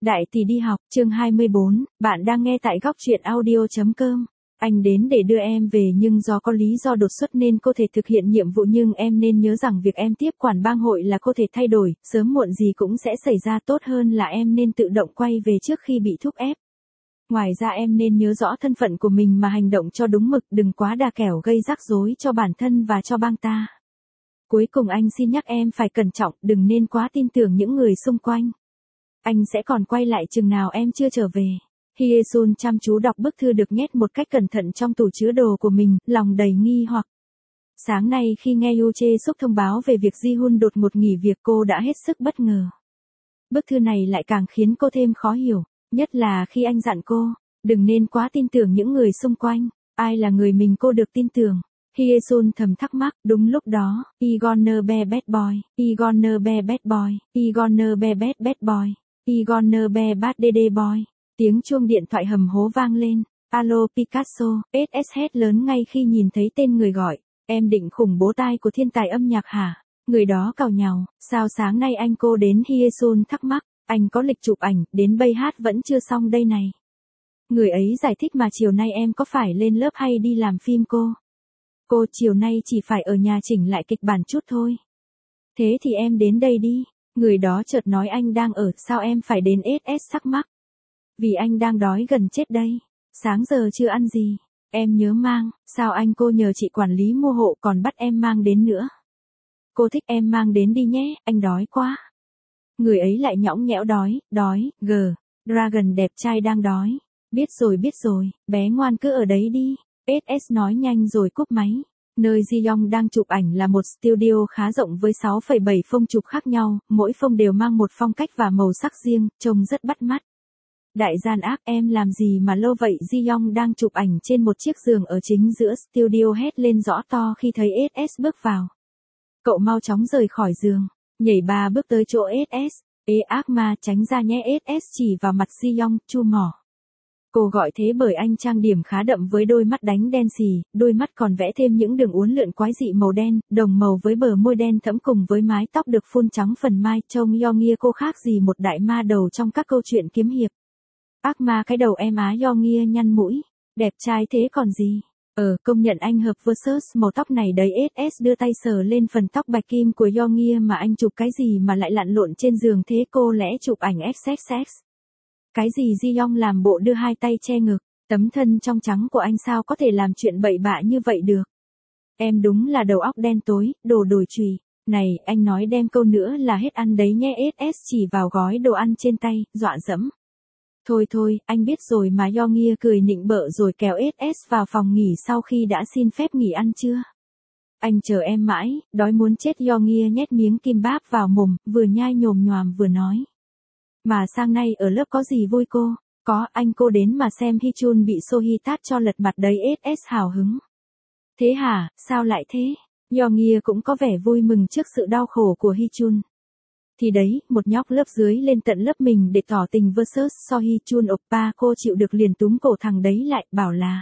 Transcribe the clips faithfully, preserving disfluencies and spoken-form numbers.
Đại tỷ đi học, chương hai mươi bốn, bạn đang nghe tại góc truyện audio.com. Anh đến để đưa em về nhưng do có lý do đột xuất nên cô thể thực hiện nhiệm vụ, nhưng em nên nhớ rằng việc em tiếp quản bang hội là cô thể thay đổi, sớm muộn gì cũng sẽ xảy ra, tốt hơn là em nên tự động quay về trước khi bị thúc ép. Ngoài ra em nên nhớ rõ thân phận của mình mà hành động cho đúng mực, đừng quá đà kẻo gây rắc rối cho bản thân và cho bang ta. Cuối cùng anh xin nhắc em phải cẩn trọng, đừng nên quá tin tưởng những người xung quanh. Anh sẽ còn quay lại chừng nào em chưa trở về. Hye-sun chăm chú đọc bức thư được nhét một cách cẩn thận trong tủ chứa đồ của mình, lòng đầy nghi hoặc. Sáng nay khi nghe Yoo Jae-suk thông báo về việc Ji-hun đột ngột nghỉ việc, cô đã hết sức bất ngờ. Bức thư này lại càng khiến cô thêm khó hiểu, nhất là khi anh dặn cô, đừng nên quá tin tưởng những người xung quanh. Ai là người mình cô được tin tưởng? Hye-sun thầm thắc mắc. Đúng lúc đó, I gonna be bad boy, I gonna be bad boy, I gonna be bad bad boy, I gonna be bad dede boy. Tiếng chuông điện thoại hầm hố vang lên. Alo Picasso, ét ét hét lớn ngay khi nhìn thấy tên người gọi. Em định khủng bố tai của thiên tài âm nhạc hả? Người đó càu nhàu. Sao sáng nay anh cô đến? Hye-sun thắc mắc. Anh có lịch chụp ảnh, đến bây hát vẫn chưa xong đây này. Người ấy giải thích mà chiều nay em có phải lên lớp hay đi làm phim cô? Cô chiều nay chỉ phải ở nhà chỉnh lại kịch bản chút thôi. Thế thì em đến đây đi. Người đó chợt nói anh đang ở, sao em phải đến? ét ét thắc mắc. Vì anh đang đói gần chết đây. Sáng giờ chưa ăn gì. Em nhớ mang, sao anh cô nhờ chị quản lý mua hộ còn bắt em mang đến nữa. Cô thích em mang đến đi nhé, anh đói quá. Người ấy lại nhõng nhẽo đói, đói, gờ. Dragon đẹp trai đang đói. Biết rồi biết rồi, bé ngoan cứ ở đấy đi. ét ét nói nhanh rồi cúp máy. Nơi Ji Young đang chụp ảnh là một studio khá rộng với sáu phẩy bảy phông chụp khác nhau, mỗi phông đều mang một phong cách và màu sắc riêng, trông rất bắt mắt. Đại gian ác, em làm gì mà lâu vậy? Ji Young đang chụp ảnh trên một chiếc giường ở chính giữa studio hét lên rõ to khi thấy ét ét bước vào. Cậu mau chóng rời khỏi giường, nhảy ba bước tới chỗ ét ét. Ê ác ma, tránh ra nhé. ét ét chỉ vào mặt Ji Young, chu mỏ. Cô gọi thế bởi anh trang điểm khá đậm với đôi mắt đánh đen xì, đôi mắt còn vẽ thêm những đường uốn lượn quái dị màu đen, đồng màu với bờ môi đen thẫm cùng với mái tóc được phun trắng phần mai, trông Yeonghia cô khác gì một đại ma đầu trong các câu chuyện kiếm hiệp. Ác ma cái đầu em á. Yeonghia nhăn mũi, đẹp trai thế còn gì. Ờ, công nhận anh hợp versus màu tóc này đấy. ét ét đưa tay sờ lên phần tóc bạch kim của Yeonghia, mà anh chụp cái gì mà lại lặn lộn trên giường thế? Cô lẽ chụp ảnh ích ích ích. Cái gì? Ji Young làm bộ đưa hai tay che ngực, tấm thân trong trắng của anh sao có thể làm chuyện bậy bạ như vậy được. Em đúng là đầu óc đen tối, đồ đồi chùy. Này, anh nói đem câu nữa là hết ăn đấy nhé. ét ét chỉ vào gói đồ ăn trên tay, dọa dẫm. Thôi thôi, anh biết rồi mà. Yeonghia cười nịnh bợ rồi kéo ét ét vào phòng nghỉ sau khi đã xin phép nghỉ ăn trưa. Anh chờ em mãi, đói muốn chết. Yeonghia nhét miếng kim báp vào mồm, vừa nhai nhồm nhoàm vừa nói. Mà sang nay ở lớp có gì vui cô? Có, anh cô đến mà xem Hichun bị Sohee tát cho lật mặt đấy. ét ét hào hứng. Thế hả, sao lại thế? Yeonghia cũng có vẻ vui mừng trước sự đau khổ của Hichun. Thì đấy, một nhóc lớp dưới lên tận lớp mình để tỏ tình versus Sohee. Chun oppa, cô chịu được liền túm cổ thằng đấy lại, bảo là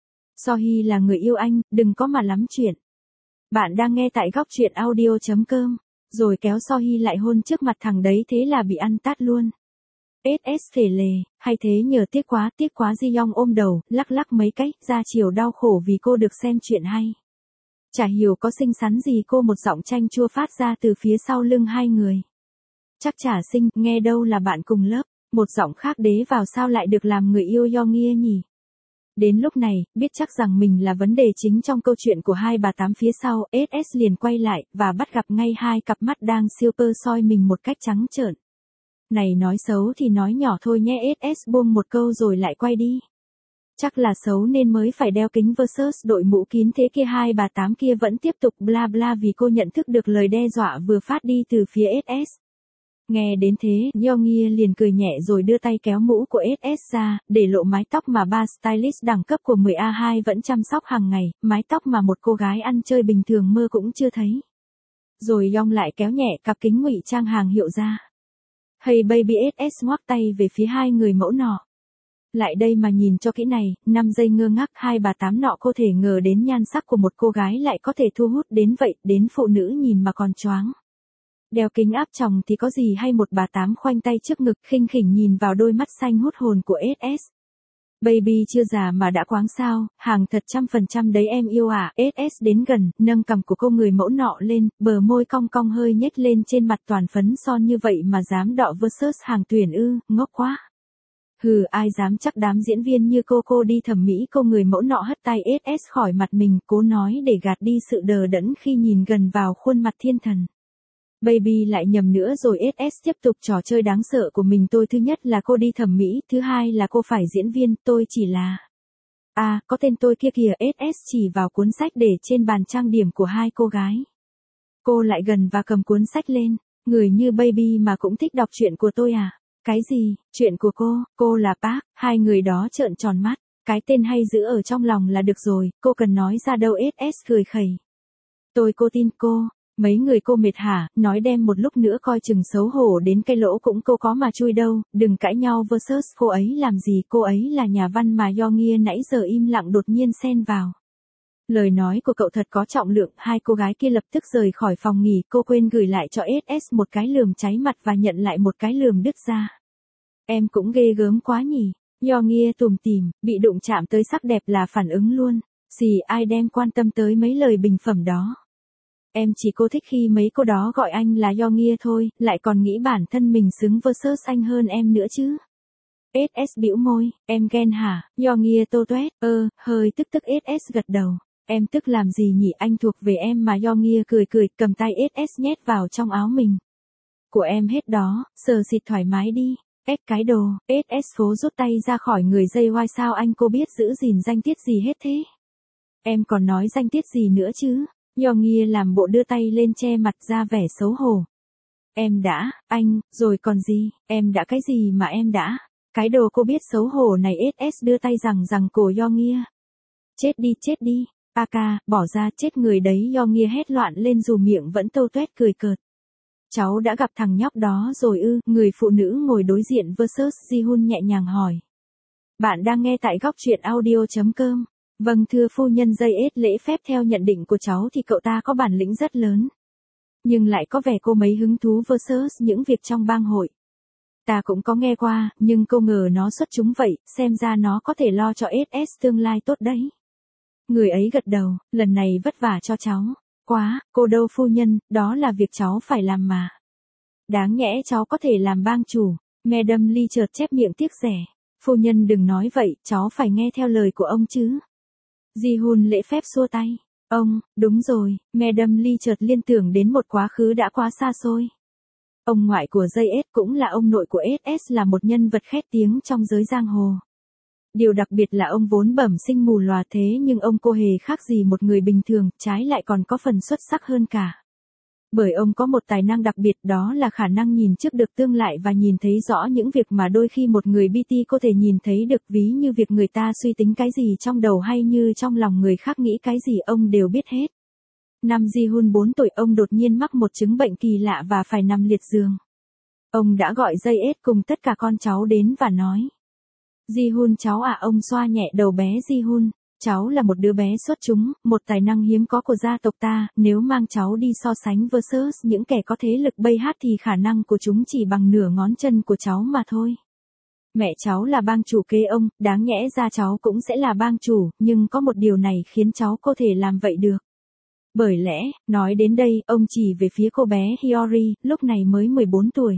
Sohee là người yêu anh, đừng có mà lắm chuyện. Bạn đang nghe tại góc truyện audio.com. Rồi kéo Sohee lại hôn trước mặt thằng đấy, thế là bị ăn tát luôn. ét ét phể lề, hay thế nhờ, tiếc quá, tiếc quá. Ji Young ôm đầu, lắc lắc mấy cái, ra chiều đau khổ vì cô được xem chuyện hay. Chả hiểu có xinh xắn gì cô. Một giọng chanh chua phát ra từ phía sau lưng hai người. Chắc chả xinh, nghe đâu là bạn cùng lớp. Một giọng khác đế vào, sao lại được làm người yêu Yeonghia nhỉ? Đến lúc này, biết chắc rằng mình là vấn đề chính trong câu chuyện của hai bà tám phía sau, ét ét liền quay lại, và bắt gặp ngay hai cặp mắt đang siêu pơ soi mình một cách trắng trợn. Này, nói xấu thì nói nhỏ thôi nhé. ét ét buông một câu rồi lại quay đi. Chắc là xấu nên mới phải đeo kính versus đội mũ kín thế kia. Hai bà tám kia vẫn tiếp tục bla bla vì cô nhận thức được lời đe dọa vừa phát đi từ phía ét ét. Nghe đến thế, Yeonghia liền cười nhẹ rồi đưa tay kéo mũ của ét ét ra, để lộ mái tóc mà ba stylist đẳng cấp của mười A hai vẫn chăm sóc hàng ngày, mái tóc mà một cô gái ăn chơi bình thường mơ cũng chưa thấy. Rồi Yeong lại kéo nhẹ cặp kính ngụy trang hàng hiệu ra. Hey baby, ét ét ngoắc tay về phía hai người mẫu nọ. Lại đây mà nhìn cho kỹ này. Năm giây ngơ ngác, hai bà tám nọ không thể ngờ đến nhan sắc của một cô gái lại có thể thu hút đến vậy, đến phụ nữ nhìn mà còn choáng. Đeo kính áp tròng thì có gì hay một bà tám khoanh tay trước ngực khinh khỉnh nhìn vào đôi mắt xanh hút hồn của ét ét. Baby chưa già mà đã quáng sao, hàng thật trăm phần trăm đấy em yêu à, ét ét đến gần, nâng cằm của cô người mẫu nọ lên, bờ môi cong cong hơi nhếch lên trên mặt toàn phấn son như vậy mà dám đọ versus hàng tuyển ư, ngốc quá. Hừ, ai dám chắc đám diễn viên như cô cô đi thẩm mỹ cô người mẫu nọ hất tay ét ét khỏi mặt mình, cố nói để gạt đi sự đờ đẫn khi nhìn gần vào khuôn mặt thiên thần. Baby lại nhầm nữa rồi ét ét tiếp tục trò chơi đáng sợ của mình tôi thứ nhất là cô đi thẩm mỹ, thứ hai là cô phải diễn viên, tôi chỉ là... À, có tên tôi kia kìa ét ét chỉ vào cuốn sách để trên bàn trang điểm của hai cô gái. Cô lại gần và cầm cuốn sách lên, người như Baby mà cũng thích đọc truyện của tôi à? Cái gì, chuyện của cô, cô là Park, hai người đó trợn tròn mắt, cái tên hay giữ ở trong lòng là được rồi, cô cần nói ra đâu ét ét cười khẩy. Tôi cô tin cô. Mấy người cô mệt hả, nói đem một lúc nữa coi chừng xấu hổ đến cái lỗ cũng cô có mà chui đâu, đừng cãi nhau versus cô ấy làm gì, cô ấy là nhà văn mà Do Nghia nãy giờ im lặng đột nhiên xen vào. Lời nói của cậu thật có trọng lượng, hai cô gái kia lập tức rời khỏi phòng nghỉ, cô quên gửi lại cho ét ét một cái lườm cháy mặt và nhận lại một cái lườm đứt ra. Em cũng ghê gớm quá nhỉ, Do Nghia tủm tỉm, bị đụng chạm tới sắc đẹp là phản ứng luôn, gì ai đem quan tâm tới mấy lời bình phẩm đó. Em chỉ cô thích khi mấy cô đó gọi anh là Do Nghia thôi, lại còn nghĩ bản thân mình xứng versus anh hơn em nữa chứ. ét ét bĩu môi, em ghen hả, Do Nghia tô toét, ơ, hơi tức tức ét ét gật đầu. Em tức làm gì nhỉ, anh thuộc về em mà. Do Nghia cười cười, cầm tay ét ét nhét vào trong áo mình. Của em hết đó, sờ xịt thoải mái đi. Ép cái đồ, ét ét phố rút tay ra khỏi người dây oai sao anh cô biết giữ gìn danh tiết gì hết thế. Em còn nói danh tiết gì nữa chứ. Do Nghia làm bộ đưa tay lên che mặt ra vẻ xấu hổ. Em đã, anh, rồi còn gì, em đã cái gì mà em đã. Cái đồ cô biết xấu hổ này ét ét đưa tay rằng rằng cổ Do Nghia. Chết đi chết đi, a ca, bỏ ra chết người đấy. Do Nghia hét loạn lên dù miệng vẫn tô toét cười cợt. Cháu đã gặp thằng nhóc đó rồi ư, người phụ nữ ngồi đối diện versus Ji-hun nhẹ nhàng hỏi. Bạn đang nghe tại góc truyện audio chấm com. Vâng thưa phu nhân, dây ết lễ phép theo nhận định của cháu thì cậu ta có bản lĩnh rất lớn. Nhưng lại có vẻ cô mấy hứng thú versus những việc trong bang hội. Ta cũng có nghe qua, nhưng cô ngờ nó xuất chúng vậy, xem ra nó có thể lo cho ét ét tương lai tốt đấy. Người ấy gật đầu, lần này vất vả cho cháu. Quá, cô đâu phu nhân, đó là việc cháu phải làm mà. Đáng nhẽ cháu có thể làm bang chủ. Madam Lee chợt chép miệng tiếc rẻ. Phu nhân đừng nói vậy, cháu phải nghe theo lời của ông chứ. Ji-hun lễ phép xua tay. Ông, đúng rồi, Madam Lee chợt liên tưởng đến một quá khứ đã quá xa xôi. Ông ngoại của dây ét cũng là ông nội của ét ét là một nhân vật khét tiếng trong giới giang hồ. Điều đặc biệt là ông vốn bẩm sinh mù lòa thế nhưng ông cô hề khác gì một người bình thường, trái lại còn có phần xuất sắc hơn cả. Bởi ông có một tài năng đặc biệt, đó là khả năng nhìn trước được tương lai và nhìn thấy rõ những việc mà đôi khi một người bê tê có thể nhìn thấy được, ví như việc người ta suy tính cái gì trong đầu hay như trong lòng người khác nghĩ cái gì ông đều biết hết. Năm Ji-hun bốn tuổi ông đột nhiên mắc một chứng bệnh kỳ lạ và phải nằm liệt giường. Ông đã gọi dây ết cùng tất cả con cháu đến và nói. Ji-hun cháu à, ông xoa nhẹ đầu bé Ji-hun. Cháu là một đứa bé xuất chúng, một tài năng hiếm có của gia tộc ta, nếu mang cháu đi so sánh versus những kẻ có thế lực bay hát thì khả năng của chúng chỉ bằng nửa ngón chân của cháu mà thôi. Mẹ cháu là bang chủ kế ông, đáng nhẽ ra cháu cũng sẽ là bang chủ, nhưng có một điều này khiến cháu có thể làm vậy được. Bởi lẽ, nói đến đây, ông chỉ về phía cô bé Hiyori, lúc này mới mười bốn tuổi.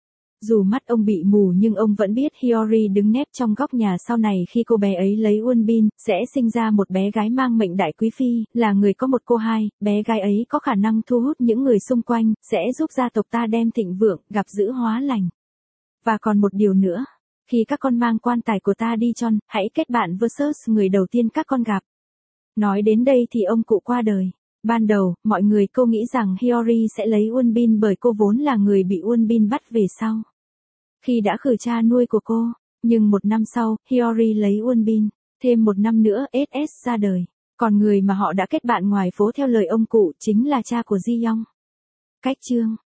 Dù mắt ông bị mù nhưng ông vẫn biết Hiyori đứng nép trong góc nhà sau này khi cô bé ấy lấy Wonbin, sẽ sinh ra một bé gái mang mệnh đại quý phi, là người có một cô hai, bé gái ấy có khả năng thu hút những người xung quanh, sẽ giúp gia tộc ta đem thịnh vượng, gặp dữ hóa lành. Và còn một điều nữa, khi các con mang quan tài của ta đi chôn, hãy kết bạn versus người đầu tiên các con gặp. Nói đến đây thì ông cụ qua đời. Ban đầu, mọi người cô nghĩ rằng Hiyori sẽ lấy Wonbin bởi cô vốn là người bị Wonbin bắt về sau. Khi đã khử cha nuôi của cô, nhưng một năm sau, Hiyori lấy Wonbin, thêm một năm nữa ét ét ra đời. Còn người mà họ đã kết bạn ngoài phố theo lời ông cụ chính là cha của Ji Young. Cách chương